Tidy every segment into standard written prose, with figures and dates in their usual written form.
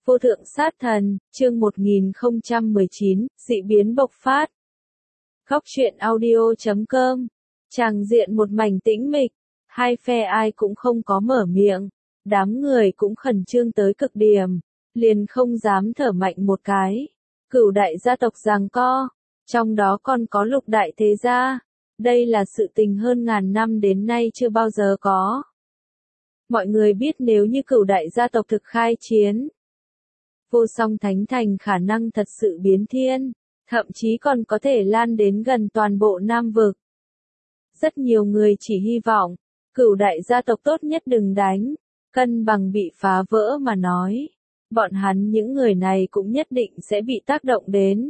Vô thượng sát thần, chương 1019, dị biến bộc phát. Góc truyện audio.com. Tràng diện một mảnh tĩnh mịch, hai phe ai cũng không có mở miệng, đám người cũng khẩn trương tới cực điểm, liền không dám thở mạnh một cái. Cửu đại gia tộc giằng co, trong đó còn có Lục đại thế gia, đây là sự tình hơn ngàn năm đến nay chưa bao giờ có. Mọi người biết nếu như Cửu đại gia tộc thực khai chiến, Vô Song Thánh Thành khả năng thật sự biến thiên, thậm chí còn có thể lan đến gần toàn bộ Nam vực. Rất nhiều người chỉ hy vọng, Cửu đại gia tộc tốt nhất đừng đánh, cân bằng bị phá vỡ mà nói. Bọn hắn những người này cũng nhất định sẽ bị tác động đến.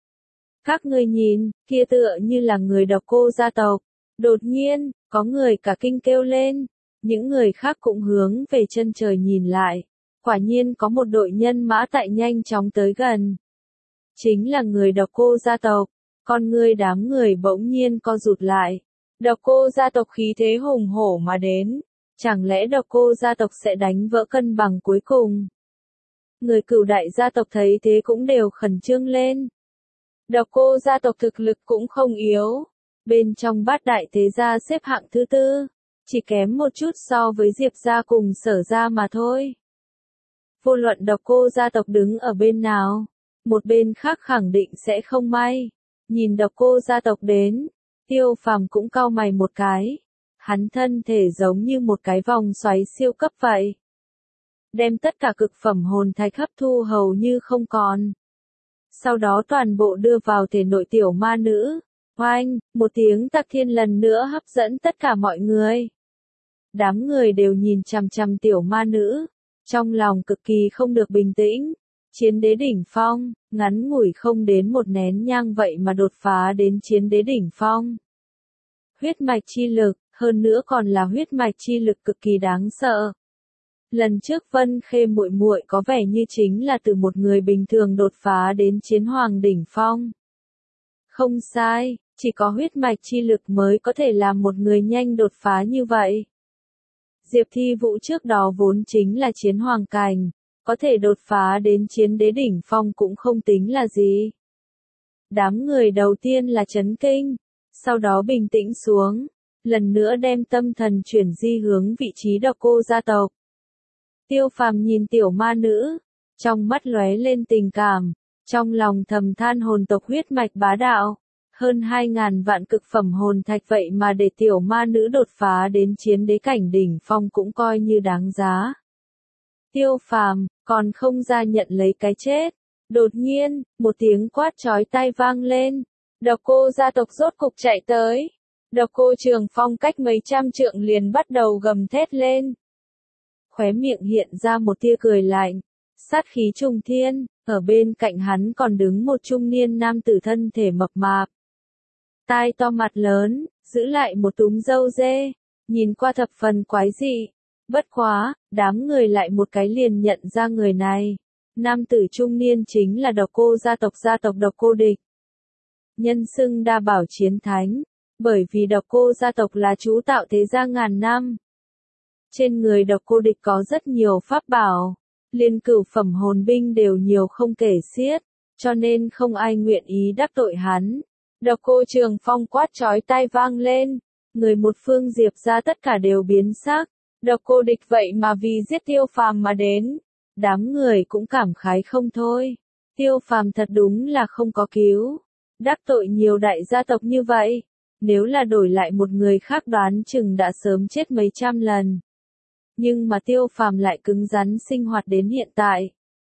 Các ngươi nhìn, kia tựa như là người Độc Cô gia tộc. Đột nhiên, có người cả kinh kêu lên, những người khác cũng hướng về chân trời nhìn lại. Quả nhiên có một đội nhân mã tại nhanh chóng tới gần. Chính là người Độc Cô gia tộc, con ngươi đám người bỗng nhiên co rụt lại. Độc Cô gia tộc khí thế hùng hổ mà đến, chẳng lẽ Độc Cô gia tộc sẽ đánh vỡ cân bằng cuối cùng? Người Cửu đại gia tộc thấy thế cũng đều khẩn trương lên. Độc Cô gia tộc thực lực cũng không yếu, bên trong bát đại thế gia xếp hạng thứ tư, chỉ kém một chút so với Diệp gia cùng Sở gia mà thôi. Vô luận Độc Cô gia tộc đứng ở bên nào, một bên khác khẳng định sẽ không may. Nhìn Độc Cô gia tộc đến, Tiêu Phàm cũng cau mày một cái. Hắn thân thể giống như một cái vòng xoáy siêu cấp vậy, đem tất cả cực phẩm hồn thạch hấp thu hầu như không còn. Sau đó toàn bộ đưa vào thể nội tiểu ma nữ. Oanh, một tiếng tạc thiên lần nữa hấp dẫn tất cả mọi người. Đám người đều nhìn chằm chằm tiểu ma nữ, trong lòng cực kỳ không được bình tĩnh. Chiến đế đỉnh phong, ngắn ngủi không đến một nén nhang vậy mà đột phá đến chiến đế đỉnh phong. Huyết mạch chi lực, hơn nữa còn là huyết mạch chi lực cực kỳ đáng sợ. Lần trước Vân Khê muội muội có vẻ như chính là từ một người bình thường đột phá đến chiến hoàng đỉnh phong. Không sai, chỉ có huyết mạch chi lực mới có thể làm một người nhanh đột phá như vậy. Diệp Thi Vũ trước đó vốn chính là chiến hoàng cảnh, có thể đột phá đến chiến đế đỉnh phong cũng không tính là gì. Đám người đầu tiên là chấn kinh, sau đó bình tĩnh xuống, lần nữa đem tâm thần chuyển di hướng vị trí Độc Cô gia tộc. Tiêu Phàm nhìn tiểu ma nữ, trong mắt lóe lên tình cảm, trong lòng thầm than hồn tộc huyết mạch bá đạo, hơn 2.000 vạn cực phẩm hồn thạch vậy mà để tiểu ma nữ đột phá đến chiến đế cảnh đỉnh phong cũng coi như đáng giá. Tiêu Phàm, còn không ra nhận lấy cái chết. Đột nhiên, một tiếng quát chói tai vang lên, Độc Cô gia tộc rốt cục chạy tới. Độc Cô Trường Phong cách mấy trăm trượng liền bắt đầu gầm thét lên. Khóe miệng hiện ra một tia cười lạnh, sát khí trùng thiên, ở bên cạnh hắn còn đứng một trung niên nam tử thân thể mập mạp. Tai to mặt lớn, giữ lại một túm râu dê, nhìn qua thập phần quái dị. Bất quá, đám người lại một cái liền nhận ra người này. Nam tử trung niên chính là Độc Cô gia tộc Độc Cô Địch. Nhân xưng đa bảo chiến thánh, bởi vì Độc Cô gia tộc là chú tạo thế gia ngàn năm. Trên người Độc Cô Địch có rất nhiều pháp bảo, liên cửu phẩm hồn binh đều nhiều không kể xiết, cho nên không ai nguyện ý đắc tội hắn. Độc Cô Trường Phong quát chói tai vang lên, người một phương Diệp gia tất cả đều biến sắc. Độc Cô Địch vậy mà vì giết Tiêu Phàm mà đến, đám người cũng cảm khái không thôi. Tiêu Phàm thật đúng là không có cứu, đắc tội nhiều đại gia tộc như vậy, nếu là đổi lại một người khác đoán chừng đã sớm chết mấy trăm lần. Nhưng mà Tiêu Phàm lại cứng rắn sinh hoạt đến hiện tại.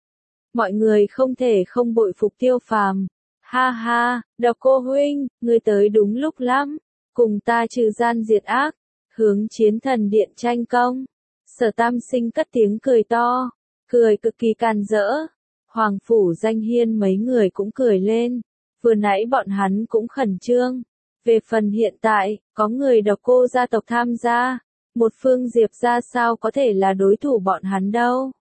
Mọi người không thể không bội phục Tiêu Phàm. Ha ha, Độc Cô huynh, ngươi tới đúng lúc lắm, cùng ta trừ gian diệt ác, hướng chiến thần điện tranh công. Sở Tam Sinh cất tiếng cười to, cười cực kỳ càn rỡ. Hoàng phủ Danh Hiên mấy người cũng cười lên, vừa nãy bọn hắn cũng khẩn trương. Về phần hiện tại, có người Độc Cô gia tộc tham gia, một phương Diệp gia sao có thể là đối thủ bọn hắn đâu.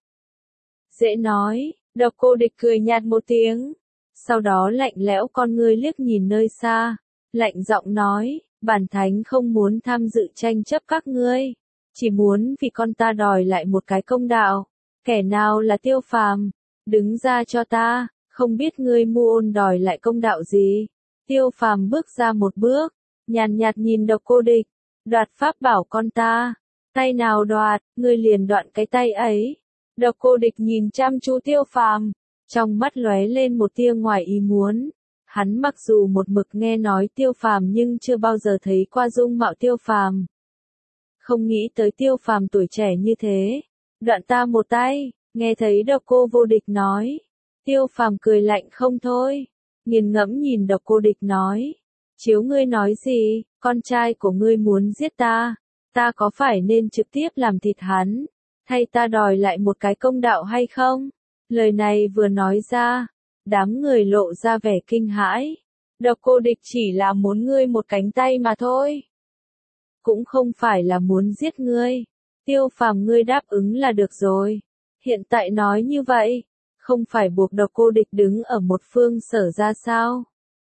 Dễ nói, Độc Cô Địch cười nhạt một tiếng, sau đó lạnh lẽo con ngươi liếc nhìn nơi xa, lạnh giọng nói, bản thánh không muốn tham dự tranh chấp các ngươi, chỉ muốn vì con ta đòi lại một cái công đạo. Kẻ nào là Tiêu Phàm, Đứng ra cho ta, không biết ngươi Mu Ôn đòi lại công đạo gì. Tiêu Phàm bước ra một bước, nhàn nhạt nhìn Độc Cô Địch, đoạt pháp bảo con ta. Tay nào đoạt, ngươi liền đoạn cái tay ấy. Độc Cô Địch nhìn chăm chú Tiêu Phàm, trong mắt lóe lên một tia ngoài ý muốn. Hắn mặc dù một mực nghe nói Tiêu Phàm nhưng chưa bao giờ thấy qua dung mạo Tiêu Phàm. Không nghĩ tới Tiêu Phàm tuổi trẻ như thế. Đoạn ta một tay, nghe thấy Độc Cô Vô Địch nói. Tiêu Phàm cười lạnh không thôi, nghiền ngẫm nhìn Độc Cô Địch nói. Chiếu ngươi nói gì, con trai của ngươi muốn giết ta, ta có phải nên trực tiếp làm thịt hắn, hay ta đòi lại một cái công đạo hay không? Lời này vừa nói ra, đám người lộ ra vẻ kinh hãi. Độc Cô Địch chỉ là muốn ngươi một cánh tay mà thôi. Cũng không phải là muốn giết ngươi. Tiêu Phàm ngươi đáp ứng là được rồi. Hiện tại nói như vậy, không phải buộc Độc Cô Địch đứng ở một phương Sở gia sao?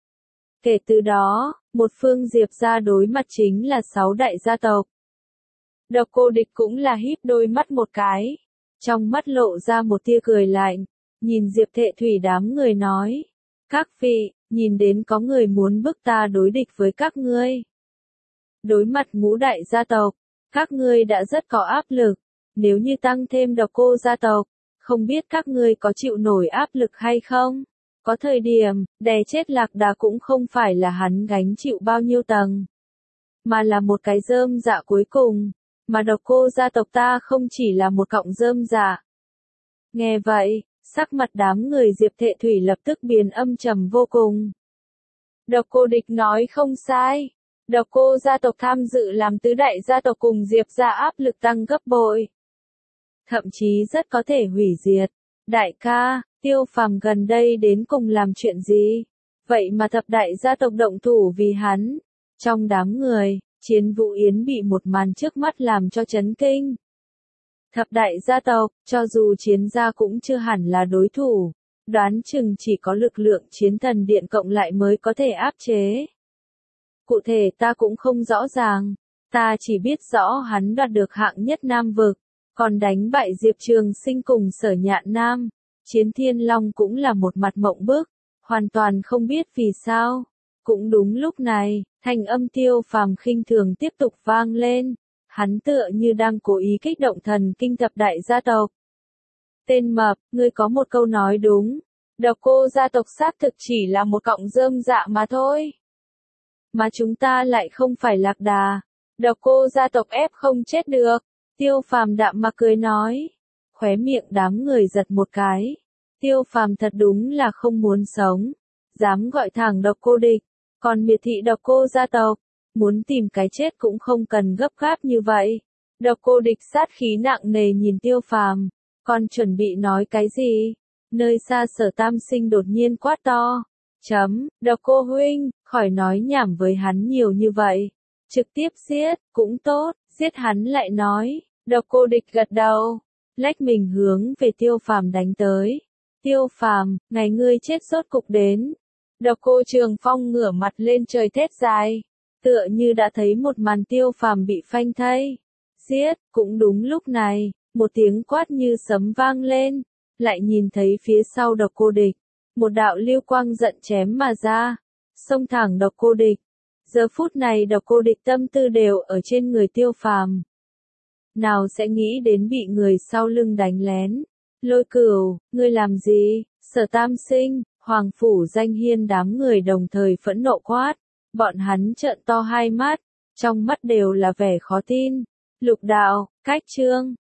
Kể từ đó, một phương Diệp gia đối mặt chính là 6 đại gia tộc. Độc Cô Địch cũng là híp đôi mắt một cái, trong mắt lộ ra một tia cười lạnh, nhìn Diệp Thệ Thủy đám người nói: "Các vị, nhìn đến có người muốn bức ta đối địch với các ngươi. Đối mặt ngũ đại gia tộc, các ngươi đã rất có áp lực, nếu như tăng thêm Độc Cô gia tộc, không biết các ngươi có chịu nổi áp lực hay không?" Có thời điểm, đè chết Lạc Đà cũng không phải là hắn gánh chịu bao nhiêu tầng, mà là một cái rơm dạ cuối cùng, mà Độc Cô gia tộc ta không chỉ là một cọng rơm dạ. Nghe vậy, sắc mặt đám người Diệp Thệ Thủy lập tức biến âm trầm vô cùng. Độc Cô Địch nói không sai, Độc Cô gia tộc tham dự làm tứ đại gia tộc cùng Diệp gia áp lực tăng gấp bội. Thậm chí rất có thể hủy diệt. Đại ca, Tiêu Phàm gần đây đến cùng làm chuyện gì? Vậy mà thập đại gia tộc động thủ vì hắn. Trong đám người, Chiến Vũ Yến bị một màn trước mắt làm cho chấn kinh. Thập đại gia tộc, cho dù Chiến gia cũng chưa hẳn là đối thủ, đoán chừng chỉ có lực lượng Chiến Thần Điện cộng lại mới có thể áp chế. Cụ thể ta cũng không rõ ràng, ta chỉ biết rõ hắn đoạt được hạng nhất Nam vực, còn đánh bại Diệp Trường Sinh cùng Sở Nhạn Nam. Chiến Thiên Long cũng là một mặt mộng bức, hoàn toàn không biết vì sao. Cũng đúng lúc này, thanh âm Tiêu Phàm khinh thường tiếp tục vang lên. Hắn tựa như đang cố ý kích động thần kinh thập đại gia tộc. Tên mập, ngươi có một câu nói đúng. Độc Cô gia tộc xác thực chỉ là một cọng rơm dạ mà thôi. Mà chúng ta lại không phải Lạc Đà. Độc Cô gia tộc ép không chết được. Tiêu Phàm đạm mà cười nói. Khóe miệng đám người giật một cái. Tiêu Phàm thật đúng là không muốn sống. Dám gọi thẳng Độc Cô Địch. Còn miệt thị Độc Cô gia tộc. Muốn tìm cái chết cũng không cần gấp gáp như vậy. Độc Cô Địch sát khí nặng nề nhìn Tiêu Phàm. Còn chuẩn bị nói cái gì? Nơi xa Sở Tam Sinh đột nhiên quát to. Độc Cô huynh, khỏi nói nhảm với hắn nhiều như vậy. Trực tiếp giết, cũng tốt, giết hắn lại nói. Độc Cô Địch gật đầu, lách mình hướng về Tiêu Phàm đánh tới. Tiêu Phàm, ngày ngươi chết rốt cục đến. Độc Cô Trường Phong ngửa mặt lên trời thét dài, tựa như đã thấy một màn Tiêu Phàm bị phanh thây. Giết, cũng đúng lúc này, một tiếng quát như sấm vang lên, lại nhìn thấy phía sau Độc Cô Địch, một đạo lưu quang giận chém mà ra, xông thẳng Độc Cô Địch. Giờ phút này Độc Cô Địch tâm tư đều ở trên người Tiêu Phàm. Nào sẽ nghĩ đến bị người sau lưng đánh lén. Lôi Cửu, ngươi làm gì? Sở Tam Sinh, Hoàng Phủ Danh Hiên đám người đồng thời phẫn nộ quát. Bọn hắn trợn to hai mắt, trong mắt đều là vẻ khó tin. Lục đạo, cách chương.